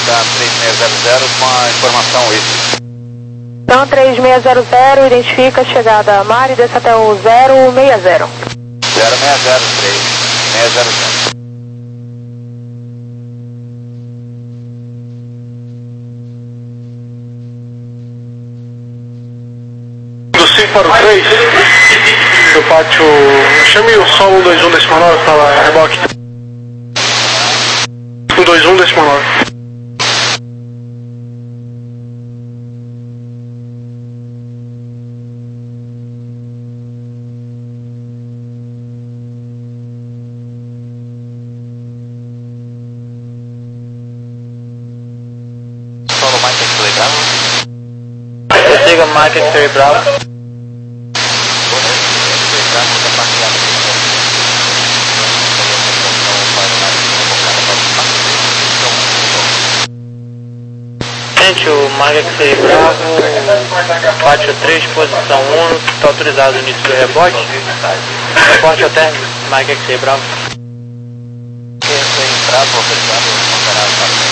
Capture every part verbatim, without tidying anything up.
Tá, três seis zero zero, uma informação isso. Então, três seis zero zero, identifica a chegada a mar e desça até o zero seis zero. zero seis zero três, seis zero zero. Do cinco para o três, do pátio, chame o sol um dois um décimo nove para reboque. um dois um décimo nove. Solo Mike X-Ray Bravo. Siga Mike X-Ray Bravo. Gente, o Mike X-Ray Bravo, pátio três, posição um, está autorizado o início do rebote. Reporte ao término, Mike X-Ray Bravo. X-Ray Bravo, obrigado, mandará para a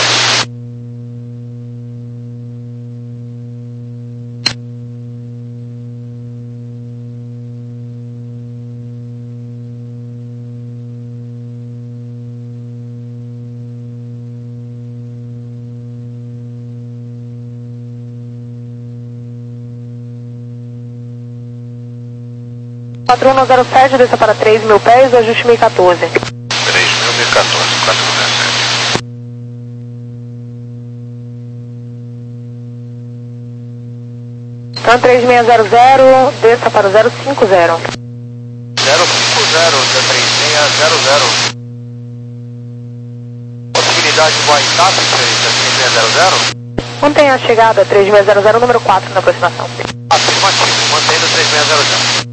quatro um zero sete, desça para três mil pés, ajuste mil e quatorze. três mil e quatorze, quatro um zero sete. Então, três seis zero zero, desça para o zero cinco zero. zero cinco zero, três seis zero zero. Possibilidade de WhatsApp, três seis zero zero? Mantém a chegada três seis zero zero, número quatro na aproximação. Afirmativo, mantendo três seis zero zero.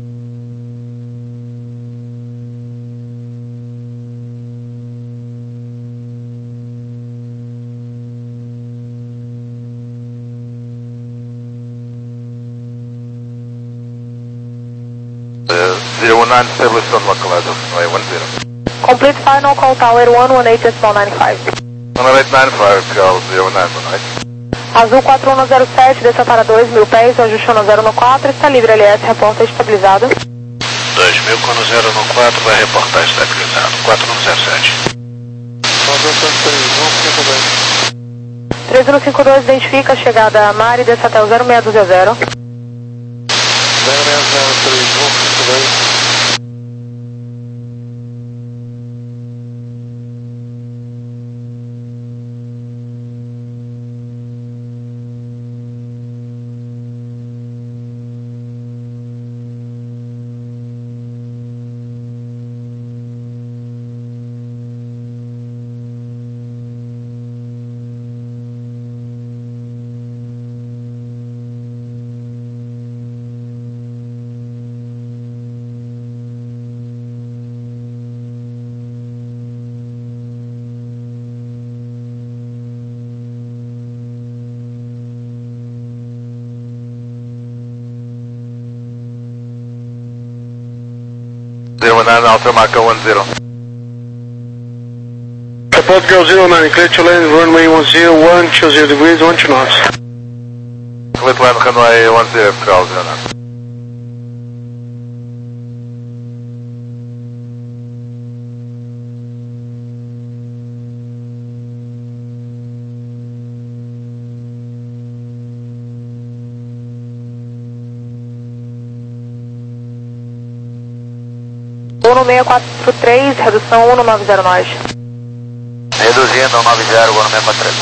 zero one nine established on Macalado, runway one zero. Complete final call tower one one eight decimal nine five. one eight nine five, call zero one nine one eight. Azul quatro um zero sete, desça para dois mil pés, ajuste no zero no quatro, está livre L S, reporta estabilizado. dois mil com zero no quatro, vai reportar estabilizado, quatro um zero sete. três um cinco dois, identifica a chegada a mar e desça até o zero seis um zero zero. zero seis zero três um cinco dois. zero one nine, Alpha Marco one zero. Support Girl zero nine, clear to land, runway one zero one, two zero degrees, one two knots. Clear to land, runway one zero, call zero nine. um seis quatro três, redução um nove zero nós. Reduzindo um nove zero, um seis quatro três.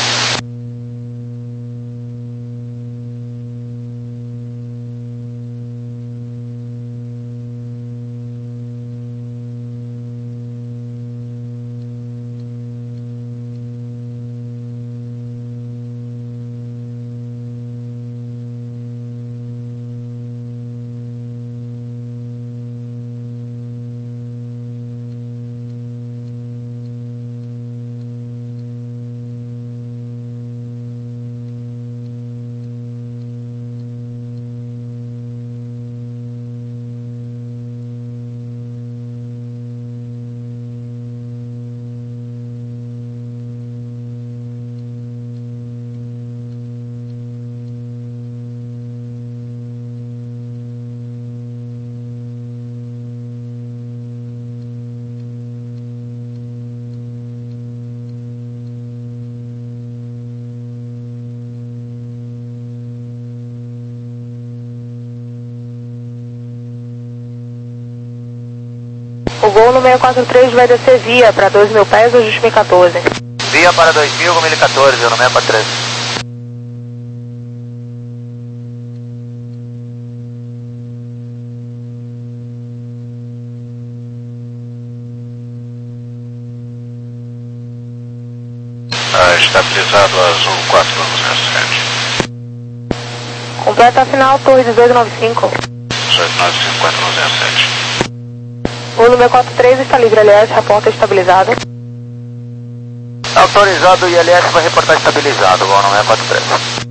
O voo no seis quatro três vai descer via para dois mil pés, ajuste mil e quatorze. Via para dois mil com mil e quatorze, no seis quatro três. Ah, estabilizado Azul quatro zero sete. Completa a final, torre dezoito nove cinco. dezoito nove cinco quatro zero sete. Voo no seis quatro três está livre, L S, reporta estabilizado. Autorizado, o I L S vai reportar estabilizado, voo no seis quatro três.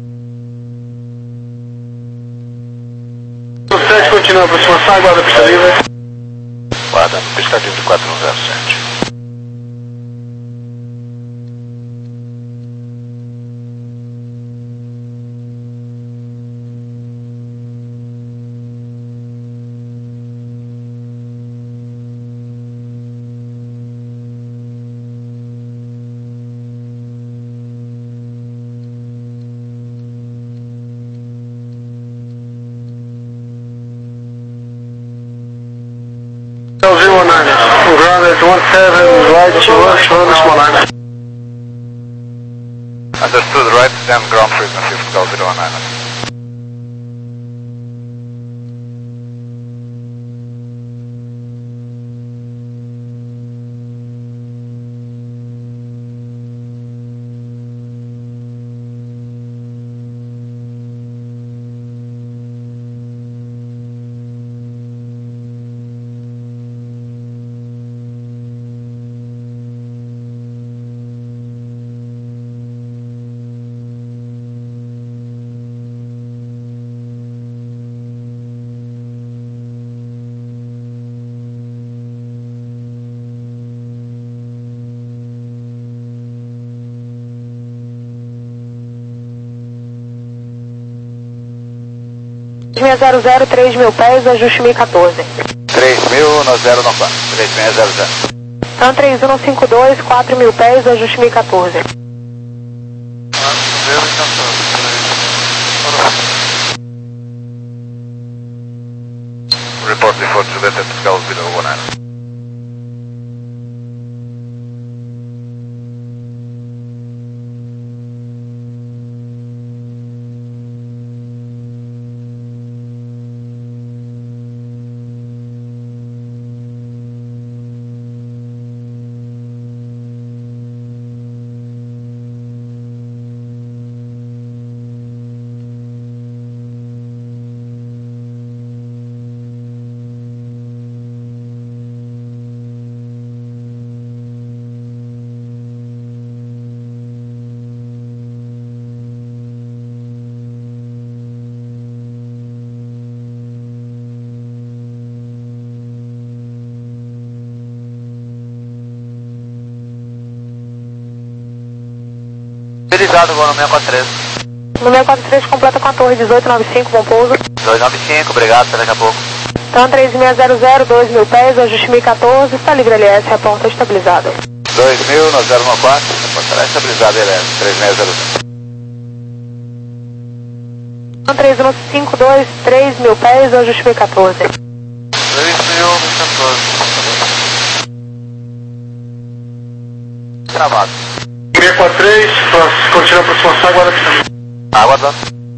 O sete continua a aproximação, aguarda a pista livre. Guarda no pista livre quatro zero sete. zero one nine, ground at one seven, right to us, run small line. Understood, right, then ground frequency of Golf zero one nine. seis zero zero, três mil pés, ajuste mil e quatorze. três mil no zero no quatro. três seis zero zero. Então três um cinco dois, quatro mil pés, ajuste mil e quatorze. Report before Juliet at Golf zero one nine. Estabilizado, voo no seis quatro três. No seis quatro três completa com a torre dezoito nove cinco, bom pouso. dois nove cinco, obrigado, até daqui a pouco. Então três seis zero zero, dois mil pés, ajuste mil e quatorze, está livre L S, reporta estabilizado. dois mil no zero um quatro, reportará estabilizado, L S, três seis zero zero. Então três um cinco dois, três mil pés, ajuste mil e quatorze. três mil e quatorze. Gravado. seis quatro três, continua a aproximação, aguarda a pista livre. Aguardando.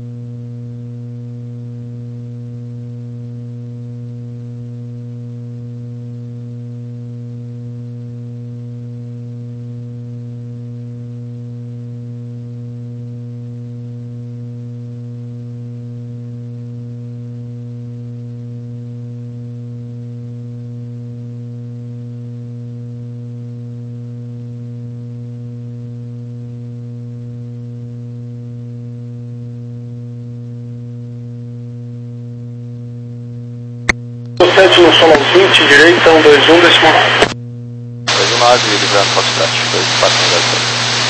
sete no solo vinte, direita, um dois um, decimal. dois um nove, livrando Foxtrot, dois quatro zero três.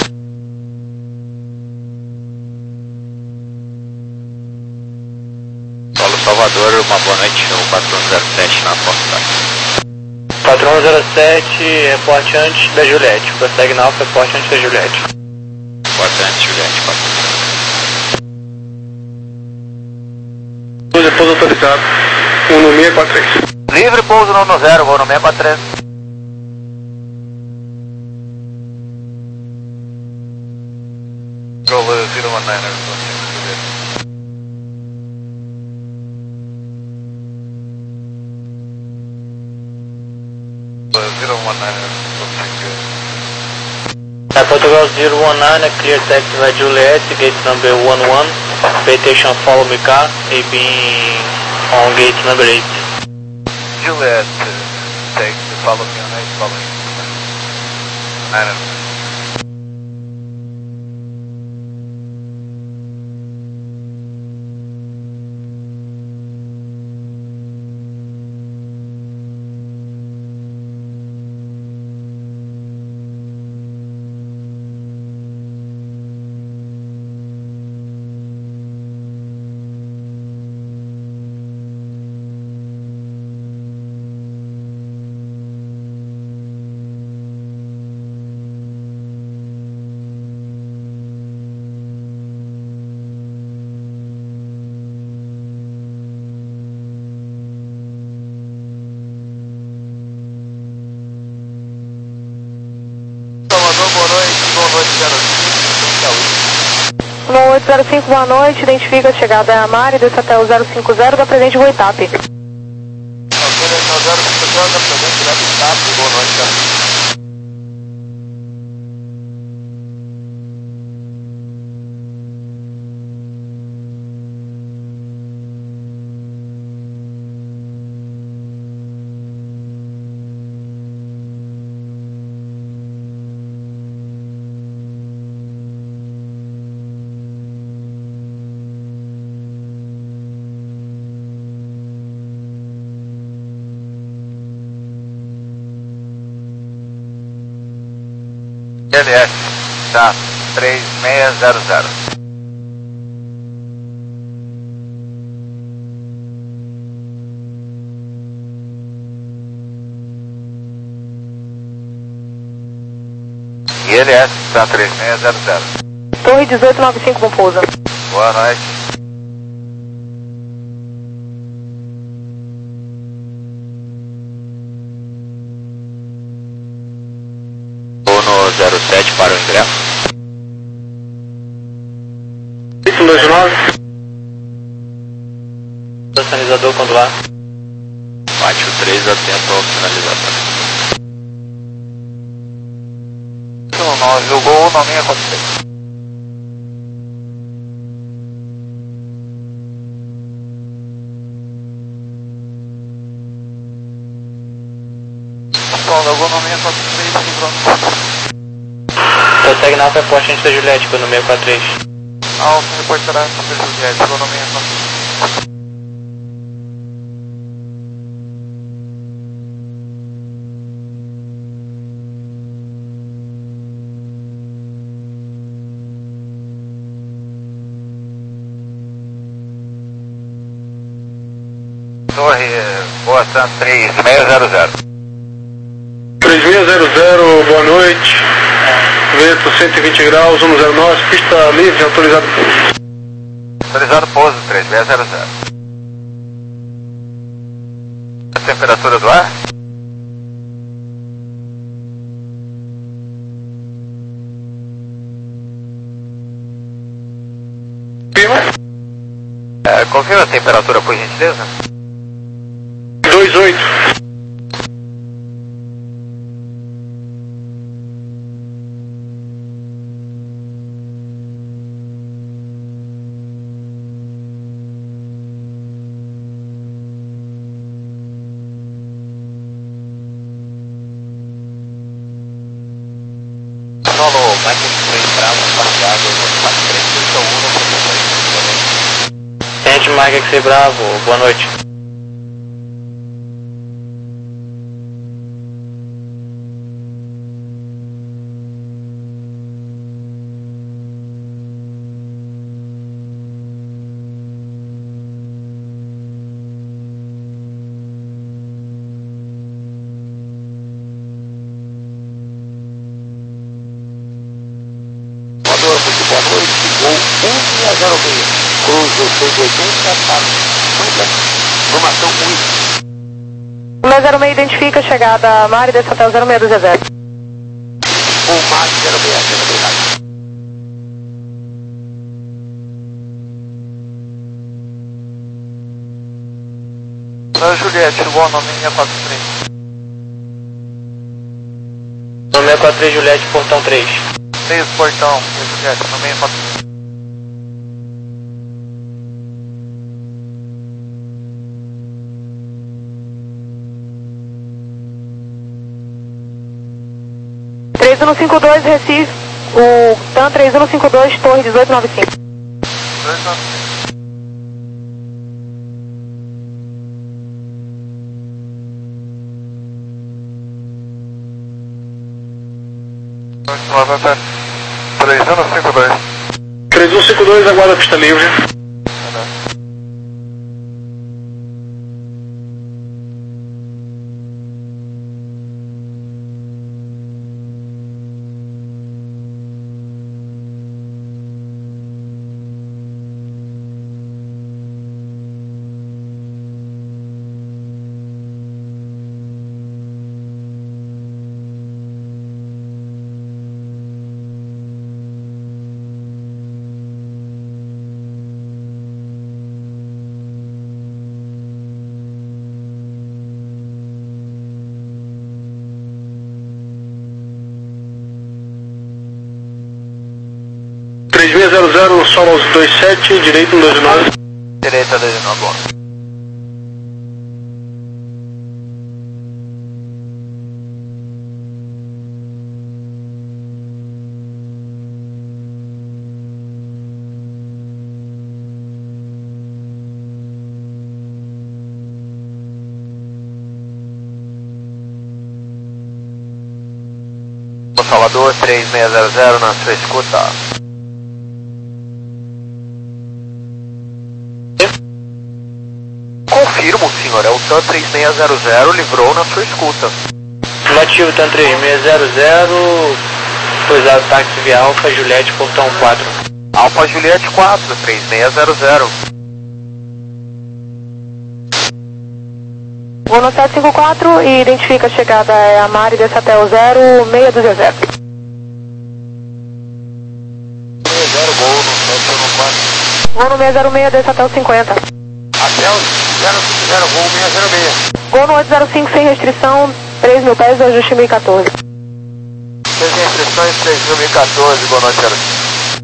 Solo Salvador, uma boa noite, o quatro um zero sete na Foxtrot. quatro um zero sete, reporte antes da Juliette, prossegue na Alfa, reporte antes da Juliette. Reporte antes, Juliette, quatro um zero. Pouso autorizado, um no seis quatro três. Livre pouso no zero, vou no seis quatro três. niner, Juliet. zero one niner, Juliet. É, Portugal zero one nine, clear taxi by Juliet, gate number one one, pay attention, follow me car, A B on gate number eight. Juliet, uh, take the follow me on eight, follow me. Niner. um oito zero cinco, boa noite, identifica a chegada da Mari, desce até o zero cinco zero da presente Ruitap. zero cinco zero da presente Ruitap, boa noite, cara. L S, tá, três seis zero zero. E L S, tá, três seis zero zero. Torre dezoito noventa e cinco, bom pouso. Boa noite. zero sete para o ingresso. cinco dois nove. Sinalizador controlar. Bate o três, atento ao sinalizador. Não, jogou na minha quatro seis. Então, jogou na minha quatro seis, segurando. Segue na Alfa Poste antes da Juliette, no seis quatro três. Alfa, reportará essa pra Juliette, chegou no seis quatro três. Torre, Boa Santa, três seis zero zero. três seis zero zero, boa noite. Vento cento e vinte graus, um zero nove, pista livre, autorizado pouso. Autorizado pouso, três seis zero zero. A temperatura do ar? Confirma? É, confirma a temperatura, por gentileza? dois oito. Solo, Mike três Bravo, baseado no quatro três um, Gente, Mike X Bravo, boa noite. Boa noite, gol um seis zero seis, cruzo seis oitenta, para formação um. um zero seis identifica a chegada Mari, desce até o zero seis dois zero. O Mari zero seis zero, obrigado. Na Juliette, chegou o nome seiscentos e quarenta e três. No seiscentos e quarenta e três Juliette, portão três. três portão, Juliette, no seiscentos e quarenta e três. três um cinco dois, Recife, o T A M três um cinco dois, Torre dezoito noventa e cinco. dois nove cinco. três um cinco dois. três um cinco dois, aguarda a pista livre. três seis zero zero, Solos dois sete, direito um dois nove. Direita dois nove, bom. Salvador três seis zero zero na sua escuta. Confirmo, senhor, é o T A M três seis zero zero, livrou na sua escuta. Afirmativo, T A M três seis zero zero, pousado táxi via Alfa Juliette, portão quatro. Alfa Juliette quatro, três seis zero zero. Vou no sete cinco quatro e identifica a chegada é a Mari desse até o zero seis dois zero. zero gol no sete um quatro. Vou no seis zero seis desse até o cinquenta. Até o zero cinco zero, gol seis zero seis. Gol no oito zero cinco sem restrição, três mil pés, ajuste mil e quatorze. Sem restrições, três mil e quatorze, boa noite, zero cinco.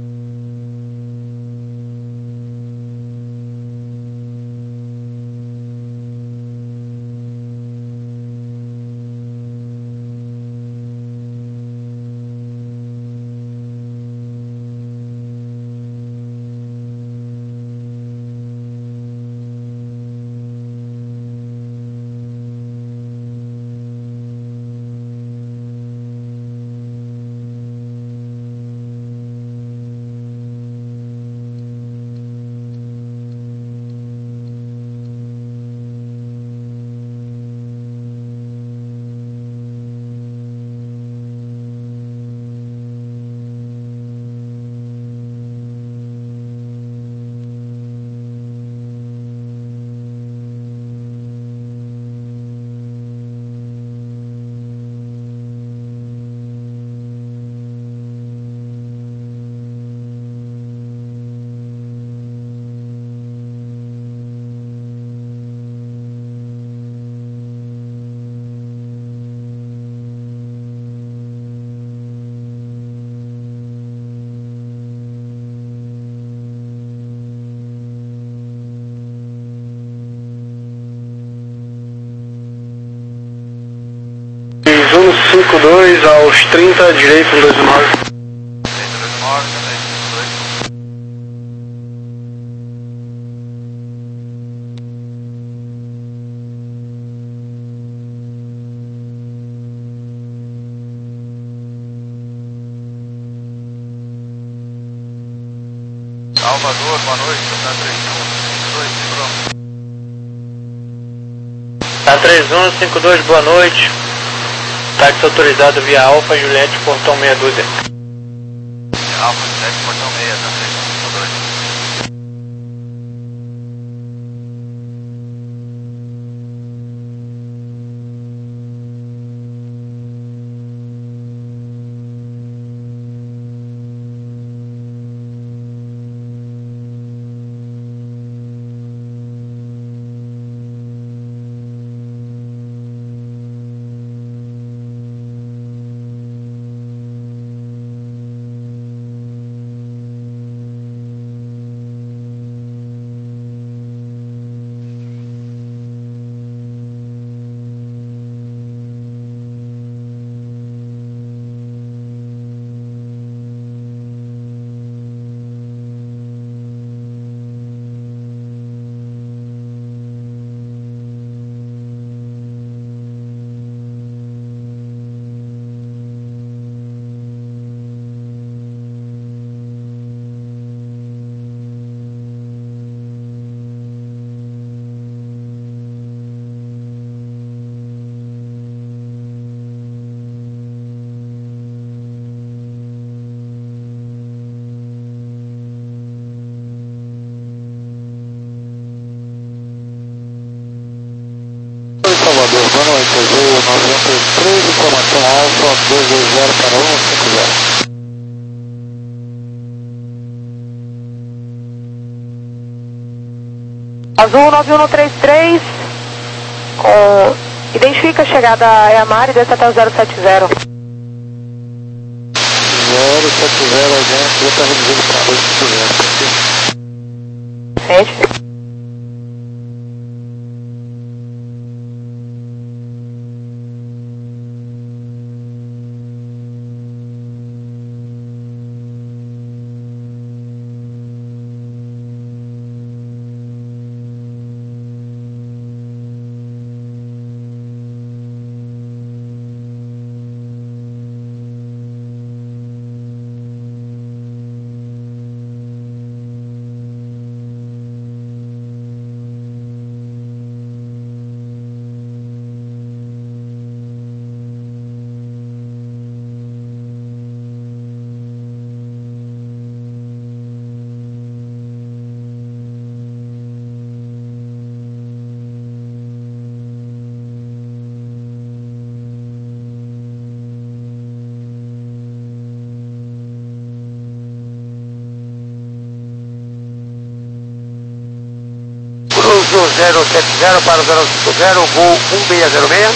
um cinco dois aos trinta, direito um dois nove. Salvador, boa noite, tá três um, Tá três um cinco dois, boa noite. Táxi autorizado via Alfa Juliette, portão meia dúzia. Alfa Juliette, portão meia, tá três um cinco dois. nove um três três, informação Alfa dois dois zero para um cinco zero. Azul nove um três três, com... identifica a chegada a Yamari, desce até o zero sete zero. zero sete zero, alguém já está reduzindo para dois cinco zero. Sente. Cruzo zero sete zero para zero cinco zero, voo um seis zero seis.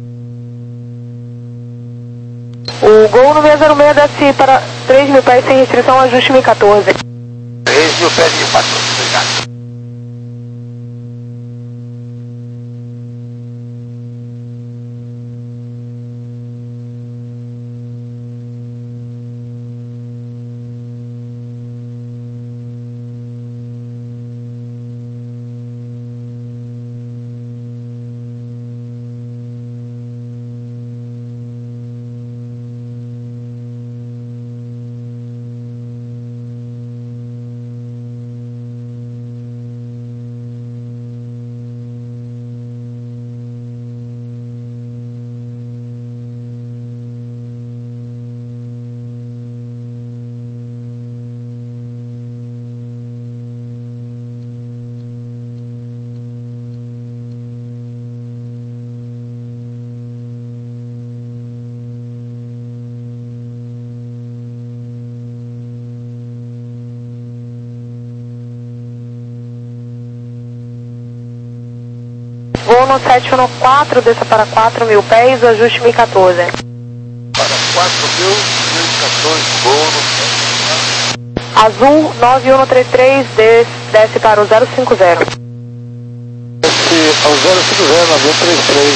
O Gol no seis zero seis desce para três mil pés sem restrição, ajuste mil e quatorze. três mil pés e quatorze, obrigado. Voo no sete um quatro, desça para quatro mil pés, ajuste mil e quatorze. Para quatro mil e quatorze, voo no Azul nove um três três, desce, desce para o zero cinco zero. Desce ao zero cinco zero, nove um três três.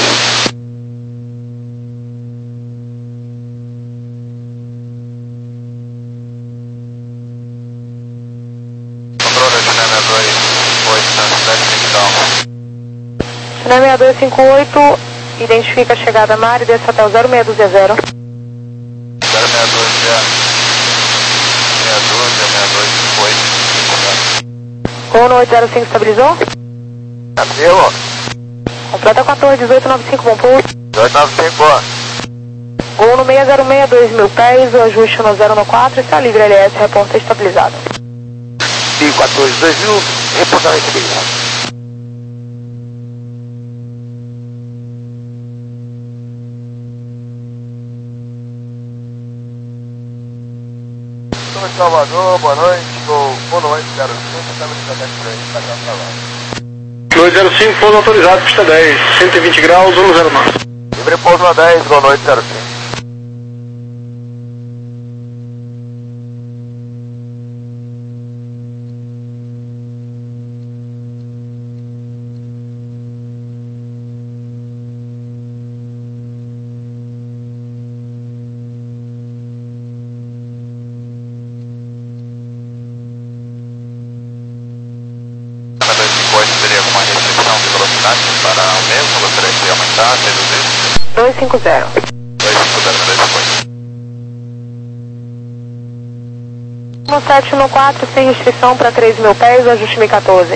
Controle China seis dois oito, cidade capital. China seis dois cinco oito, identifica a chegada Mari, desce até o zero seis dois zero. zero seis dois zero. seis dois, seis dois cinco oito. Gol no oito zero cinco, estabilizou? Cadê, ó? Completa quatorze, dezoito noventa e cinco, bom pouso. dois nove cinco, boa. Gol no seis zero seis, dois mil pés, o ajuste no zero um quatro, está livre, L S, reporta estabilizado. E quatorze, dois mil, reportagem estabilizado. Salvador, boa noite, ou boa noite, zero cinco, estamos de contato por aí, está gravado. dois zero cinco, pouso autorizado, pista dez, cento e vinte graus, um zero nove. Livre pouso na dez, boa noite, zero cinco. Teria alguma restrição de velocidade para o mesmo? Gostaria de aumentar, reduzir? dois cinco zero. dois cinco zero, dois cinco. No sete um quatro, sem restrição para três mil pés, ajuste mil e quatorze.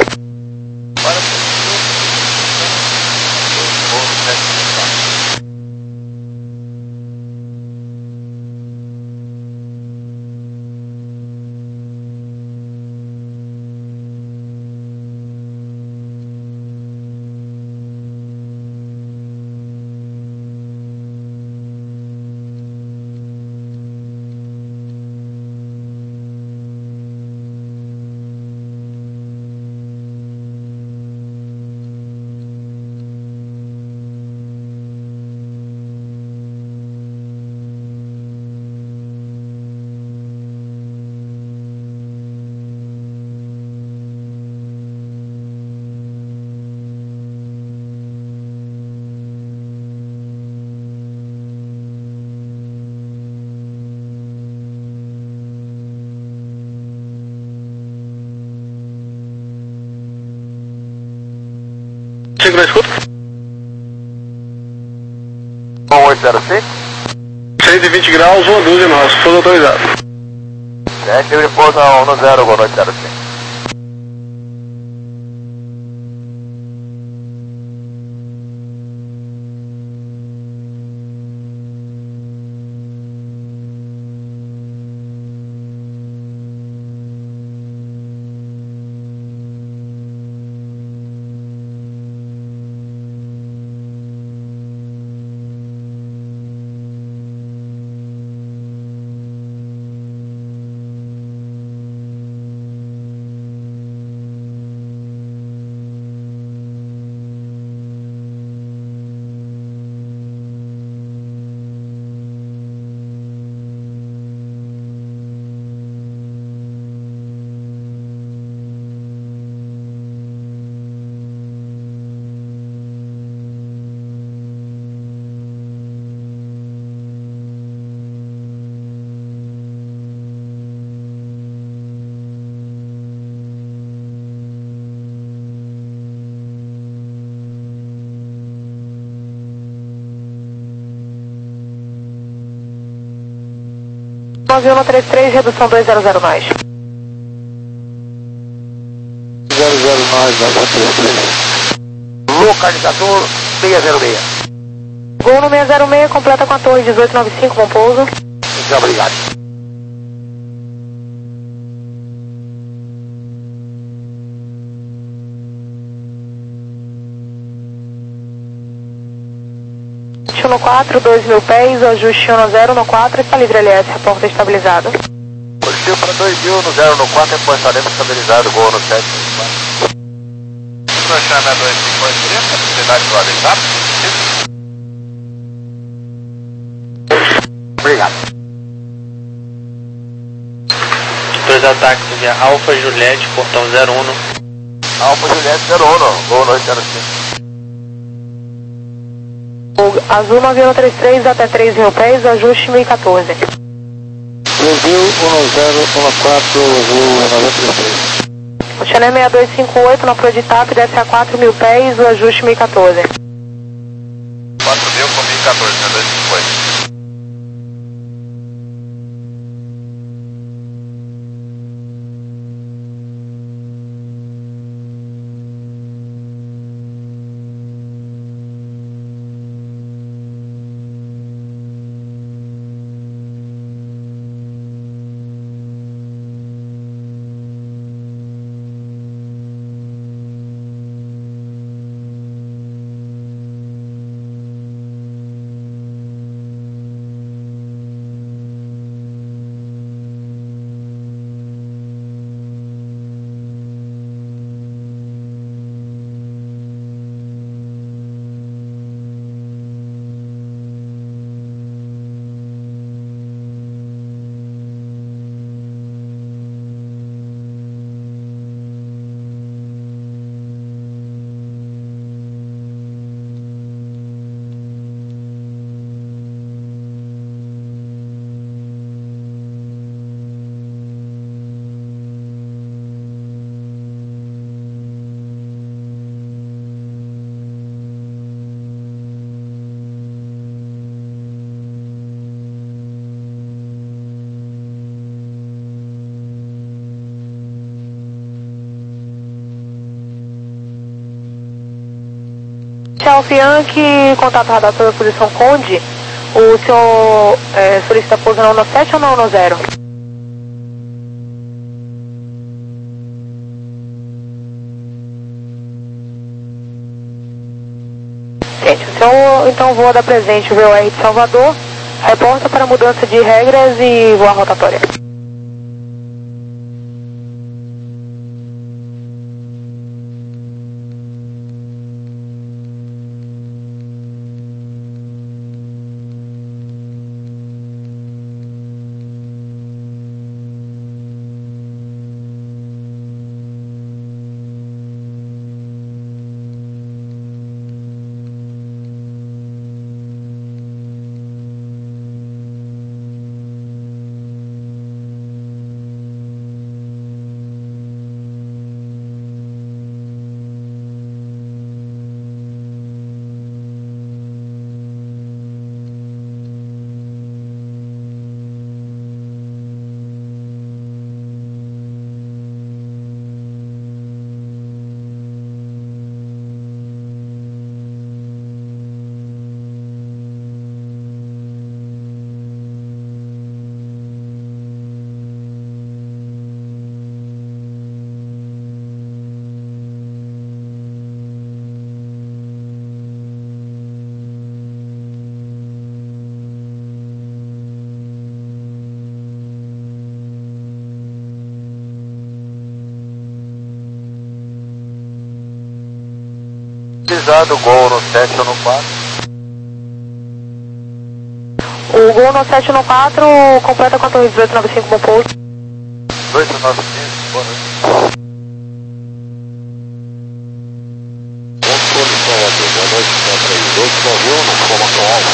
cinco na escuta. um oito zero cinco. cento e vinte graus, uma dúzia nós, pouso autorizado. sete, livre pouso um no zero, boa noite, zero cinco. nove um três três, redução dois zero zero nós. zero zero nove, zero três três. Localizador seiscentos e seis. Gol no seiscentos e seis, completa com a torre dezoito noventa e cinco, bom pouso. Muito obrigado. no quatro, dois mil pés, o ajuste um no zero no quatro, está livre L S, a porta estabilizada. Positivo para dois mil no zero no quatro, reportamento estabilizado, gol no sete. Para chama dois cinco oito três, possibilidade do WhatsApp. Obrigado. Dois ataques via Alfa Juliette, portão zero um. Alfa Juliette zero um, gol no zero cinco. Azul nove um três três até três mil pés, ajuste mil e quatorze. Brasil um zero um quatro, Azul nove três três. O Chanel seis dois cinco oito na Pro de TAP, desce a quatro mil pés, o ajuste mil e quatorze. quatro mil com mil e quatorze, seis dois cinco oito. Alfa Yankee, contato radar sobre a posição Conde. O senhor é, solicita pouso na um no sete ou na um no zero? Gente, o senhor então voa da presente o V O R de Salvador, reporta para mudança de regras e voa rotatória. Estabilizado, Gol no sete ou no quatro. O Gol no sete no quatro, completa com a torre dezoito noventa e cinco, bom pouso. dezoito noventa e cinco, boa noite. Controle Salvador, boa noite, quatro três dois, nove um, formação alfa.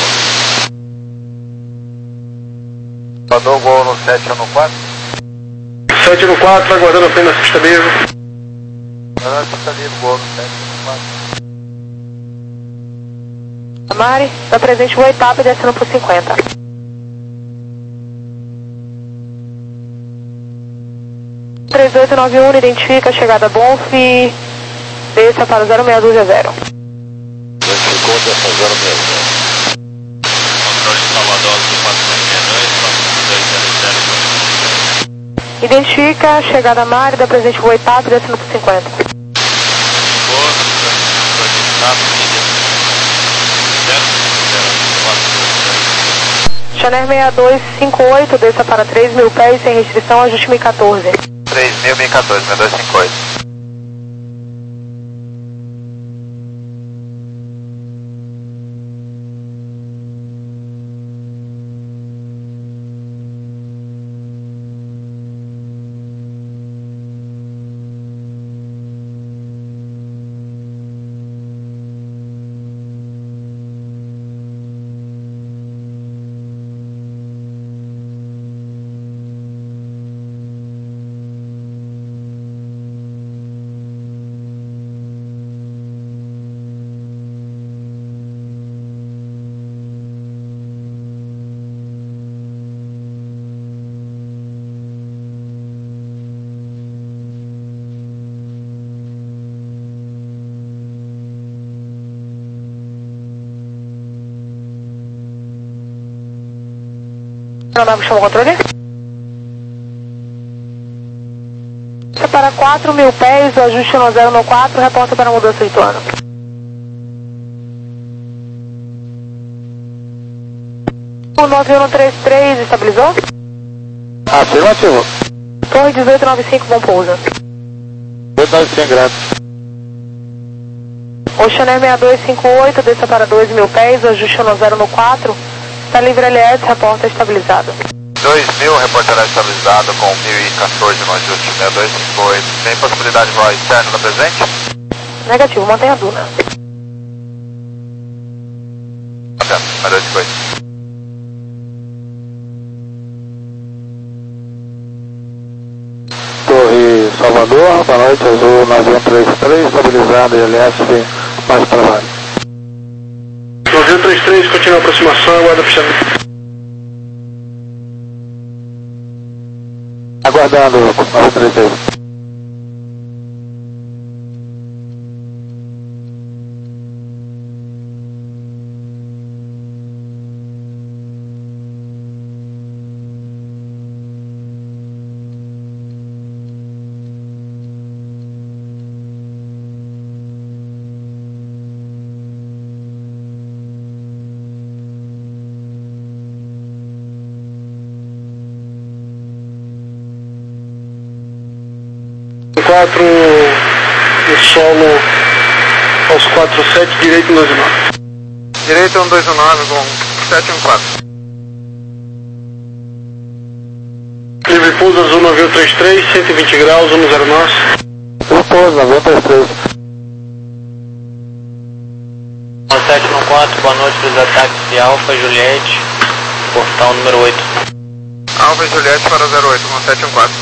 Mandou Gol no sete ou no quatro. sete no quatro, aguardando apenas pista livre. Agora pista livre, Gol no sete ou no quatro. Mari, está presente o etapa e descendo por cinquenta. três oito nove um, identifica a chegada Bonf, desça para o zero seis dois zero. Identificou dessa zero seis zero. Controle Salvador, quatro seis dois, dois zero zero. Identifica a chegada Mari, da presente o etapa e descendo por cinquenta. Channel seis dois cinco oito, desça para três mil pés, sem restrição, ajuste mil e quatorze. três mil, mil e quatorze, seis dois cinco oito. Aeronave chama o controle. Para quatro mil pés, o ajuste no zero no quatro, reporta para a mudança de plano. O nove um três três estabilizou? Afirmativo. Torre dezoito noventa e cinco, bom pouso. dezoito noventa e cinco graus. O Channel seis dois cinco oito, desça para dois mil pés, o ajuste no zero no quatro, está livre L S, reporta estabilizado. dois mil, reportará estabilizado com mil e quatorze no ajuste seis dois cinco oito. Tem possibilidade de voar externo no presente? Negativo, mantenha a duna. Até, seis dois cinco oito. Torre Salvador, boa noite, Azul nove um três três, estabilizado, L S, mais trabalho. nove um três três, continua a aproximação, aguarda fechado. Aguardando, nove um três três. quatro no solo aos quatro sete, direito um dois nove. Direito um dois nove com sete um quatro. Livre pouso Azul nove um três três, cento e vinte graus, um zero nove. Livre pouso nove um três três. sete um quatro, boa noite dos ataques de Alfa Juliette, portal número oito. Alfa Juliette para zero oito com sete um quatro.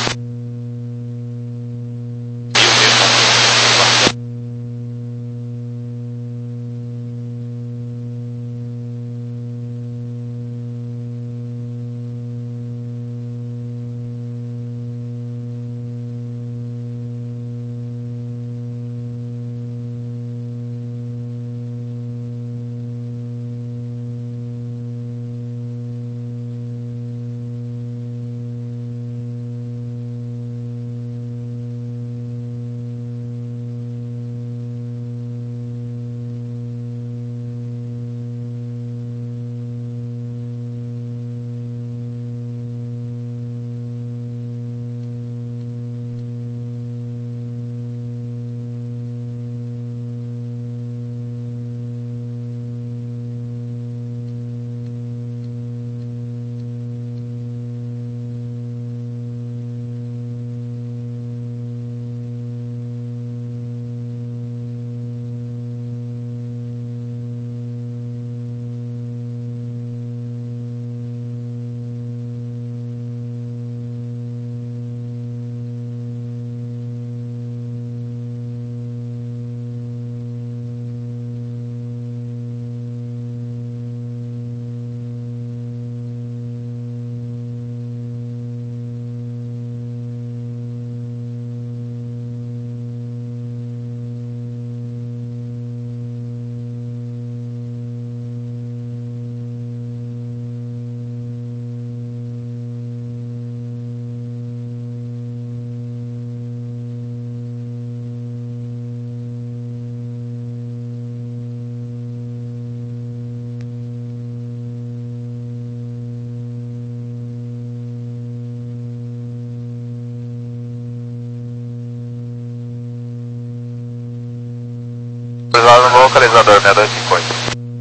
Localizador seis dois cinco oito.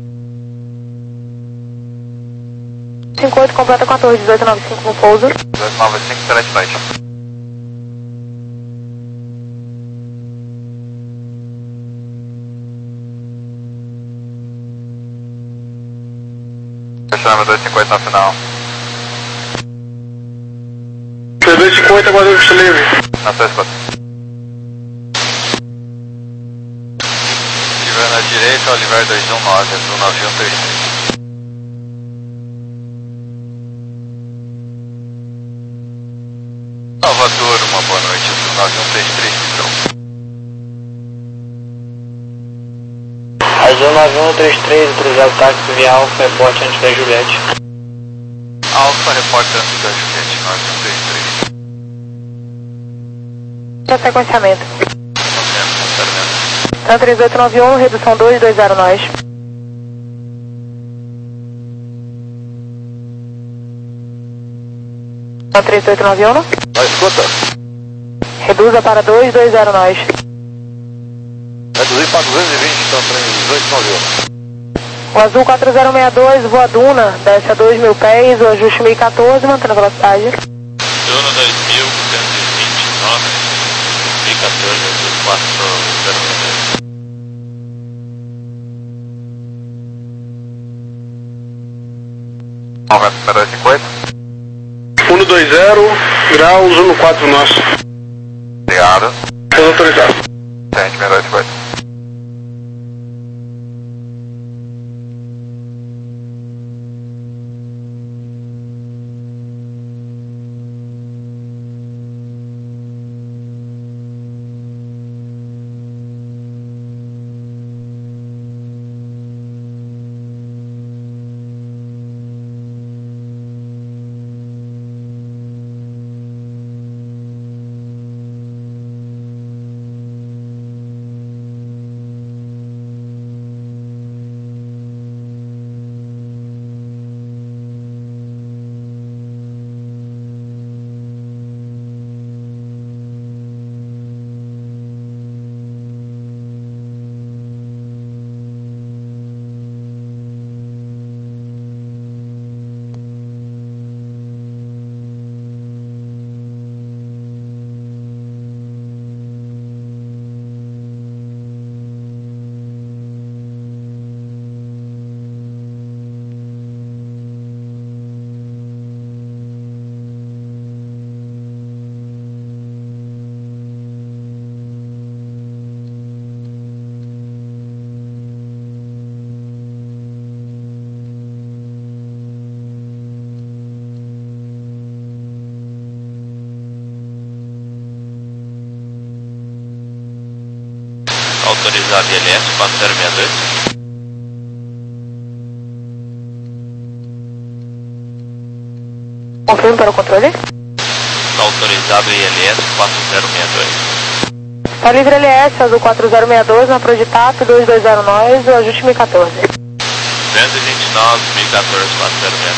cinco oito completa com a torre dezoito noventa e cinco no pouso. dezoito noventa e cinco, excelente noite. Fechamos dois cinco oito na final. dois cinco oito, aguardando pista livre. Na sua escuta. Estiver na direita, Oliver dois um nove, azul nove um três três. Salvador, uma boa noite, azul nove um três três, então. Azul nove um três três, autorizado táxi via Alfa, reporte antes da Juliette. Alfa, reporte antes da Juliette, nove um três três. Para sequenciamento. Sequenciamento. Santa três oito nove um, redução dois dois zero nós. Santa três oito nove um. Vai, escuta. Reduza para dois dois zero nós. Reduzir para duzentos e vinte, então, três oito nove um. O azul quatro zero seis dois, voa Duna, desce a dois mil pés, o ajuste mil e quatorze, mantendo a velocidade. Duna dois mil duzentos e vinte e nove, mil e quatorze, azul quatro zero seis dois. Aumento número dois cinco oito. um dois zero, graus um quatro nosso. Obrigado. Todos autorizados. Sente, número dois cinco oito. Autorizado I L S quatro zero seis dois. Confirme para o controle. Autorizado I L S quatro zero seis dois. Está livre L S, azul quatro zero seis dois, na Projetap dois dois zero nós, o ajuste mil e quatorze. duzentos e vinte e nove, mil e quatorze, quatro zero seis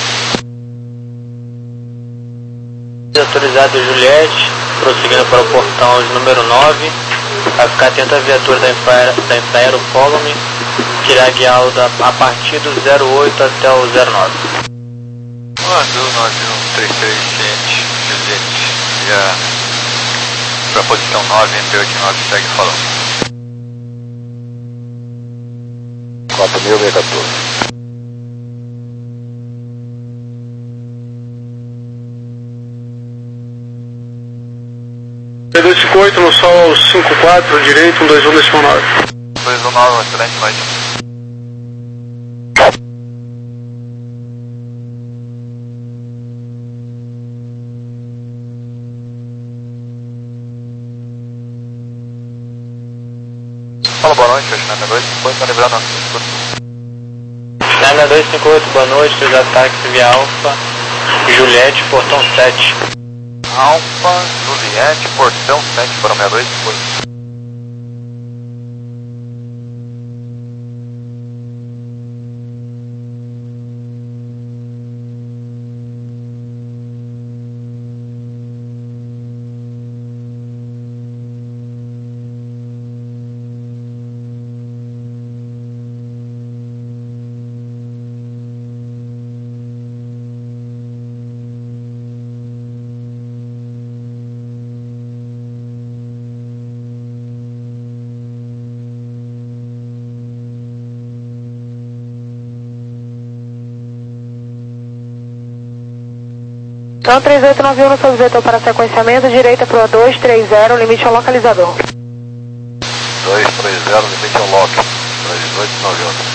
dois. Autorizado Juliette, prosseguindo para o portão de número nove. Vai ficar atento à viatura da Infraero Follow Me, que irá guiá-lo a partir do zero oito até o zero nove. Azul nove um três três, ciente, Juliette, já para a posição nove, M oito nove, segue falando. quatro mil e quatorze. dois cinco oito no sol cinco quatro, direito, um dois um decimal nove. dois um nove, excelente noite. Fala, boa noite, Schneider dois cinco oito, tá livrando a escuta. Schneider dois cinco oito, boa noite, dois ataques via Alfa, Juliette, portão sete. Alfa, Juliette, portão sete para seis dois cinco oito. Então três oito nove um no seu vetor para sequenciamento, direita para dois três zero, limite ao localizador. dois três zero, limite ao lock. três oito nove um.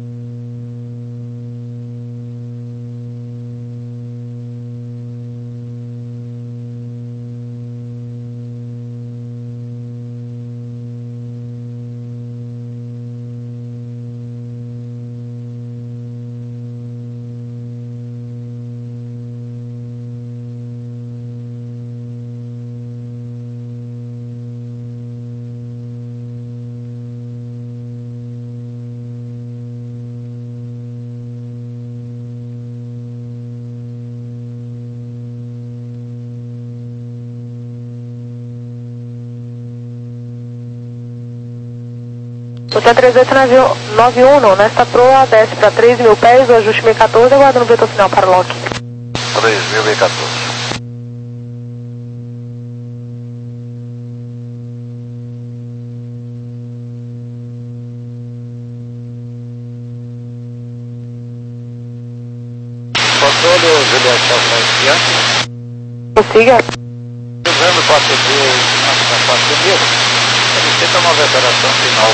Você três oito nove um, nesta proa, desce para três mil pés, o ajuste mil e quatorze, aguardando o vetor final para o lock. três mil e quatorze. Controle Juliette Alfa Prossiga. Novembro quatro mil, nossa, quatro mil. Ele tenta uma operação final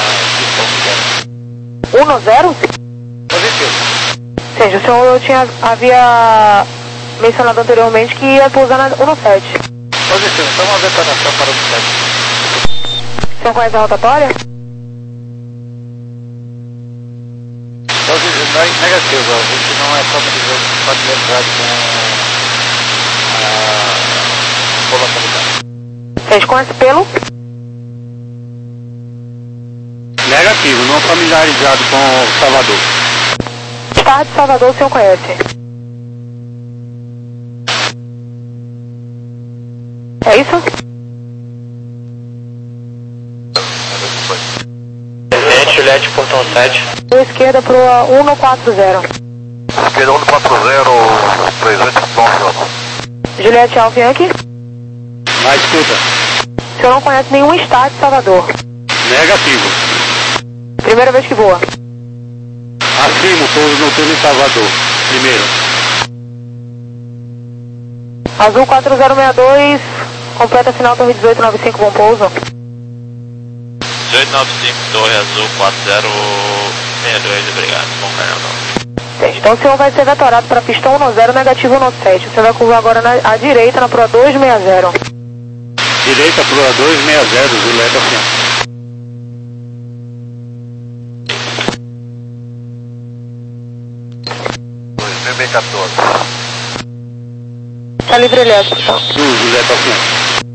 para São Miguel. um zero? Positivo. Seja, o senhor tinha, havia mencionado anteriormente que ia pousar na um sete. Positivo, então uma operação para o sete. O senhor conhece a rotatória? Positivo, negativo, a gente não é familiarizado com a volatilidade. Seja, conhece pelo? Negativo, não familiarizado com Salvador. Estado de Salvador, o senhor conhece? É isso? Presente, Juliette, portão sete. Sua esquerda para o um quatro zero. Esquerda um quatro zero, três oito nove um. Juliette Alfa Yankee? Na escuta. O senhor não conhece nenhum estado de Salvador. Negativo. Primeira vez que voa. Acima, pouso noturno em Salvador. Primeiro. Azul quatro zero seis dois, completa final torre dezoito nove cinco, bom pouso. dezoito nove cinco, Torre Azul quatro zero seis dois, obrigado. Bom carnaval. Então o senhor vai ser vetorado para pista um zero, negativo um sete. Você vai curvar agora na, à direita na proa dois seis zero. Direita, proa dois seis zero, Juliette Alfa. dois mil e quatorze. Tá livre elétrico, então. Do Juliette Alfa.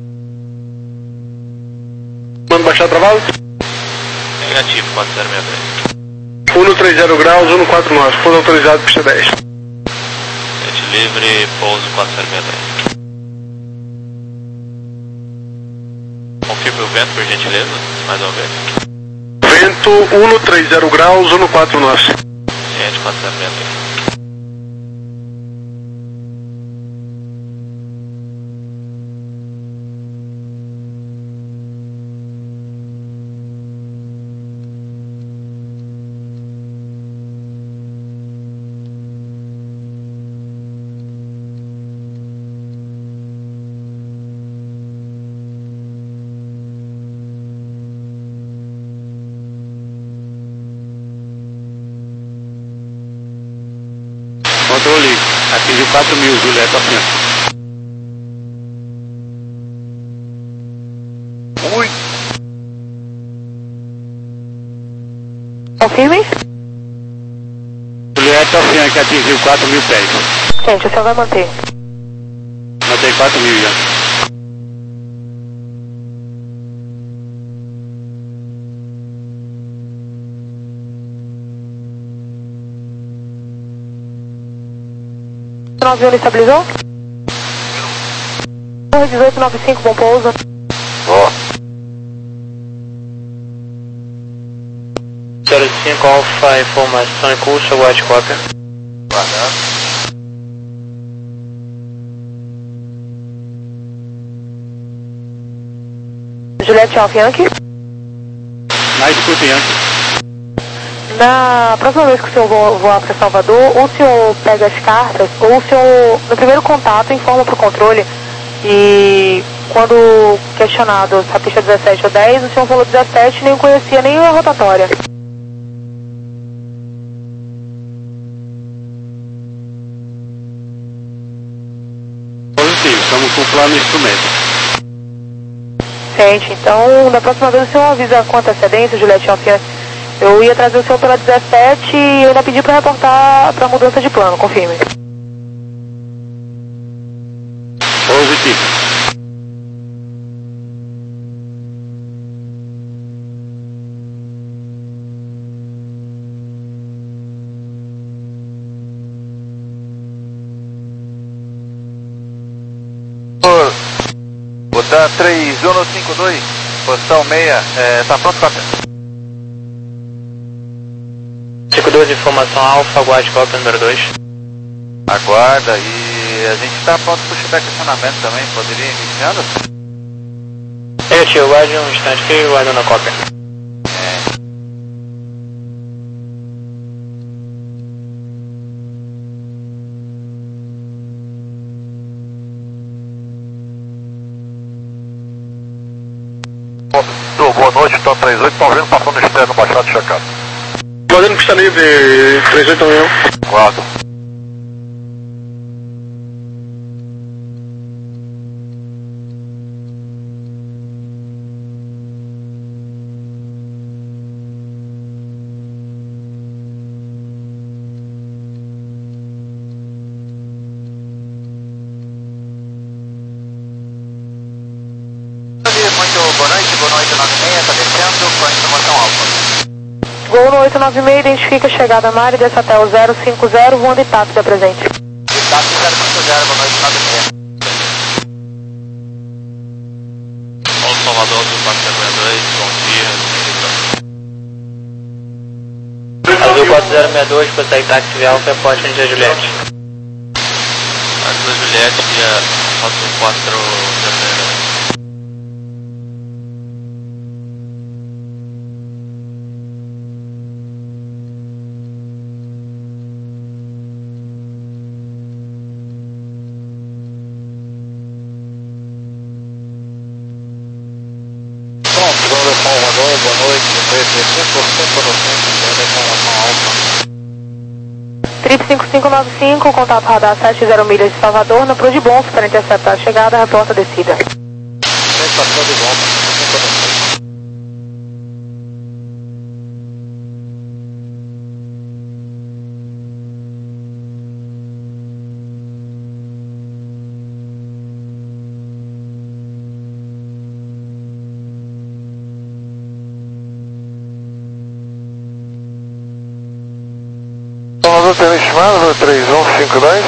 Mano, baixar travado? Negativo, quatro zero seis três. um três zero graus, um quatro nove, pouso autorizado, pista dez. Gente livre, pouso quatro zero seis três. Confirme o vento, por gentileza, mais uma vez. Vento um três zero graus, um quatro nove. Gente, quatro zero seis três. Controle, atingiu quatro mil, Juliette Alfa. Ui. Confirme? Juliette Alfa, que atingiu quatro mil pés. Gente, o senhor vai manter. Mantém quatro mil já. nove um estabilizou? Torre dezoito nove cinco, bom pouso. Ó. zero cinco Alfa, informação em curso, white copy. Guardando. Juliette Alfa Yankee? Na escuta, Yankee. Na próxima vez que o senhor vo- voar para Salvador, ou o senhor pega as cartas, ou o senhor, no primeiro contato, informa para o controle. E quando questionado se a pista é dezessete ou dez, o senhor falou dezessete, nem conhecia nem a rotatória. Positivo, estamos com o plano instrumento. Gente, então, da próxima vez o senhor avisa com antecedência, Juliette Alfian. Eu ia trazer o senhor pela dezessete e eu ainda pedi para reportar para mudança de plano, confirme. Positivo. Botar três um cinco dois, posição meia, é, tá pronto, cópia. cinco dois, informação alfa, aguarde cópia número dois. Aguarda e a gente tá pronto pro pushback acionamento também, poderia ir iniciando? Negativo, aguarde um instante que guardando a cópia. Boa noite, Tom trinta e oito, estão vendo passando externo, baixado e checado. Fazendo pista livre, trinta e oito também. Guarda. Muito boa noite, boa noite nove seis, tá descendo com a informação alfa. Voo no oito nove seis, identifica a chegada a Mari, desce até o zero cinco zero, voando Itape da presente. Itape zero cinco zero, boa noite nove seis. Bom Salvador do quatro zero dois, bom dia. Azul quatro zero seis dois, consegue táxi alfa e aporte onde é Juliette. Azul Juliette, via Azul quatro zero zero. Salvador, boa noite, três cem por cento para você, informação alfa. Trip cinco cinco nove cinco, contato radar sete zero milhas de Salvador, na Pro de Bons, para interceptar a chegada, reporta a descida. Estação de volta, Salvador, tem estimado, três um cinco dois.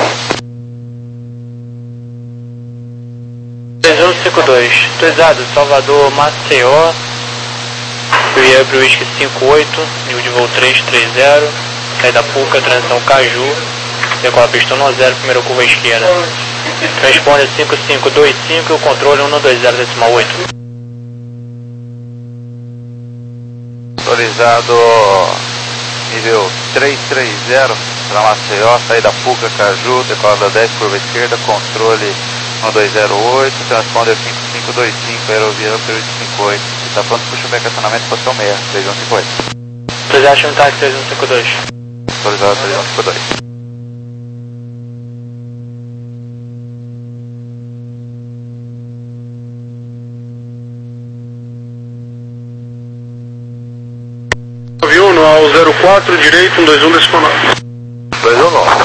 três um cinco dois, autorizado, Salvador, Maceió, Rio para o Whisky cinco oito, nível de voo três três zero, saída Puca, transição Caju, decola a pista um zero, primeira curva esquerda. Responde cinco cinco dois cinco, controle um dois zero decimal oito. Autorizado nível três três zero para Maceió, saída Puca, Caju, decolada dez, curva esquerda, controle um dois zero oito, transponder cinco cinco dois cinco, aerovia oito cinco oito. Está pronto para o puxar acionamento, posição meia, três um cinco oito. Autorizado um táxi três um cinco dois. Autorizado três um cinco dois. Avião no ao zero quatro, direito, um dois um decimal nove. dois um nove.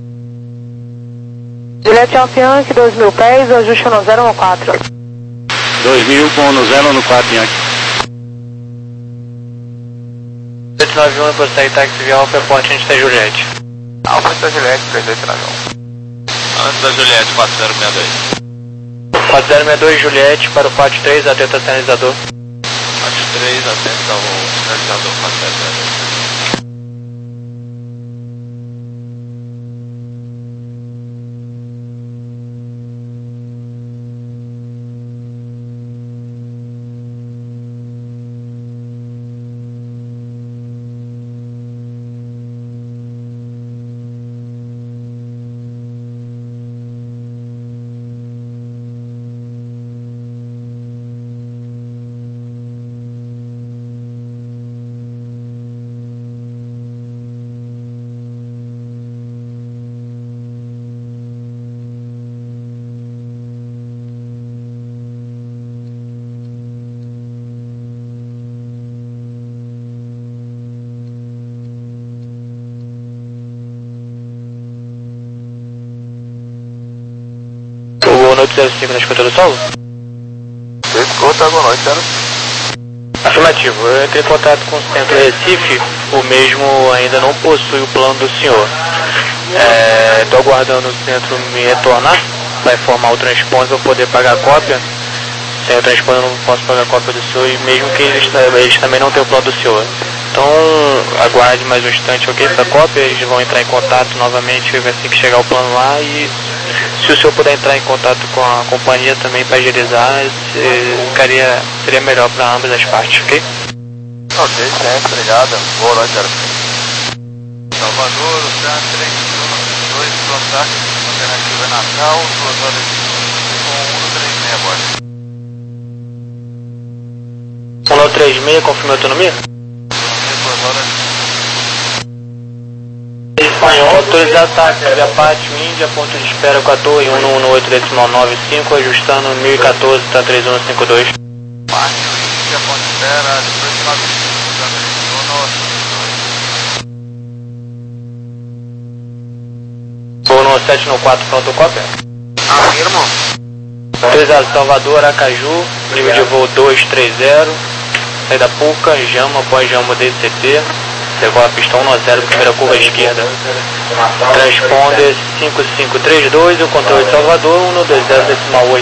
Juliette Alfian, dois mil pés, ajuste no zero um quatro. dois mil com no zero no quatro em aqui. oito nove um, prossegue táxi via Alfa, airport antes da Juliette. Alfa da Juliette, três oito nove um. Antes da Juliette, quatro zero seis dois. quatro zero seis dois, Juliette, para o quatro três, atento ao sinalizador. quatro três, atento ao sinalizador, quatro zero seis dois. Noite zero cinco na escuta do solo? Escuta, boa noite, zero. Afirmativo, eu entrei em contato com o centro Recife, o mesmo ainda não possui o plano do senhor. Estou aguardando o centro me retornar para informar o transponder para poder pagar a cópia. Sem o transponder eu não posso pagar a cópia do senhor, e mesmo que eles, eles também não tenham o plano do senhor. Então aguarde mais um instante, ok, essa cópia, eles vão entrar em contato novamente assim que chegar o plano lá, e se o senhor puder entrar em contato com a companhia também para agilizar, ficaria, seria melhor para ambas as partes, ok? Ok, sempre, obrigado. Boa noite, zero. Salvador, o três dois, contato, alternativa Natal, duas horas com um três seis agora. um três seis, confirma a autonomia? duas horas. Espanhol, autorizado táxi via Pátio Índia, ponto de espera com a torre um um um oito decimal nove cinco, ajustando mil e quatorze, tá três um cinco dois. Pátio Índia, ponto de espera, depois de nove cinco, Voo no sete no quatro, pronto, cópia? Afirmo. Autorizado Salvador, Aracaju, nível de voo dois três zero, saída Puca, Jama, após Jama D C T. Decola a pista um a zero, primeira curva à esquerda. Transponder cinco cinco três dois, o controle de Salvador, um dois zero decimal oito.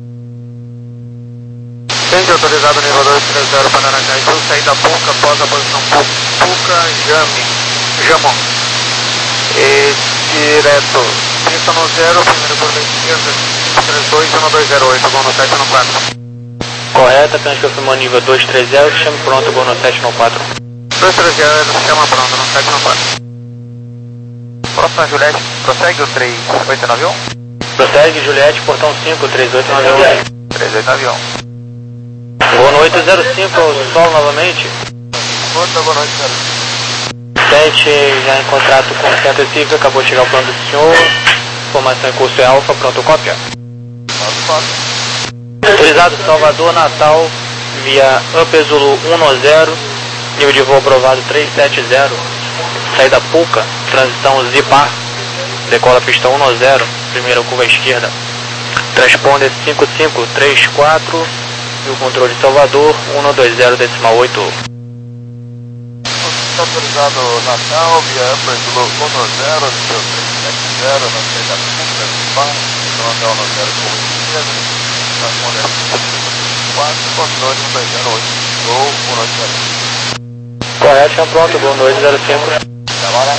Centro autorizado nível dois três zero para Aracaju, saída Puca, após a posição Puca, Jame, Jamon. E direto, pista no zero, primeira curva à esquerda, três dois um dois zero oito, gol no sete no quatro. Correto, apenas confirmou nível dois três zero, chame pronto, gol no sete no quatro. dois três zero, chama pronto, no sete no quatro. Próxima Juliette, prossegue o três oito nove um? Prossegue, Juliette, portão cinco, três oito nove um. três oito nove um. Boa noite, zero cinco, ao sol novamente. Boa noite, zero. Sente já em contrato com o Centro Recife, acabou de chegar o plano do senhor. Informação em curso é Alfa, pronto, cópia. Autorizado Salvador, Natal, via Upper Zulu um zero, nível de voo aprovado três sete zero, saída Puca, transição Zipar, decola pista um zero, primeira curva à esquerda. Transponder cinco cinco três quatro, e o controle de Salvador, um dois zero decimal oito. Autorizado Natal, via Upper Zulu um zero, nível três sete zero, na saída Puca, Zipar, Hotel um zero, curva esquerda. Transponder quatro, controle um dois zero oito, gol um dois zero. Correto, já pronto, boa noite, zero cinco. Agora.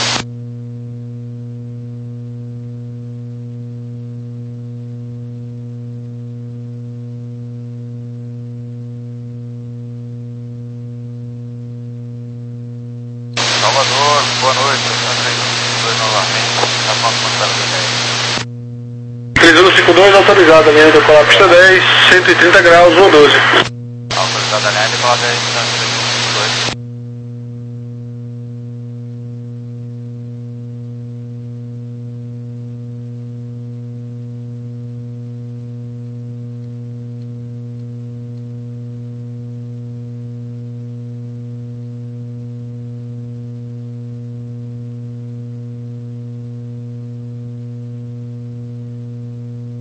Salvador, boa noite, três um novamente, tá pronto para o três um cinco dois, autorizado, a linha de decolar pista dez, cento e trinta graus, voo doze. Autorizado a linha de decolar dez,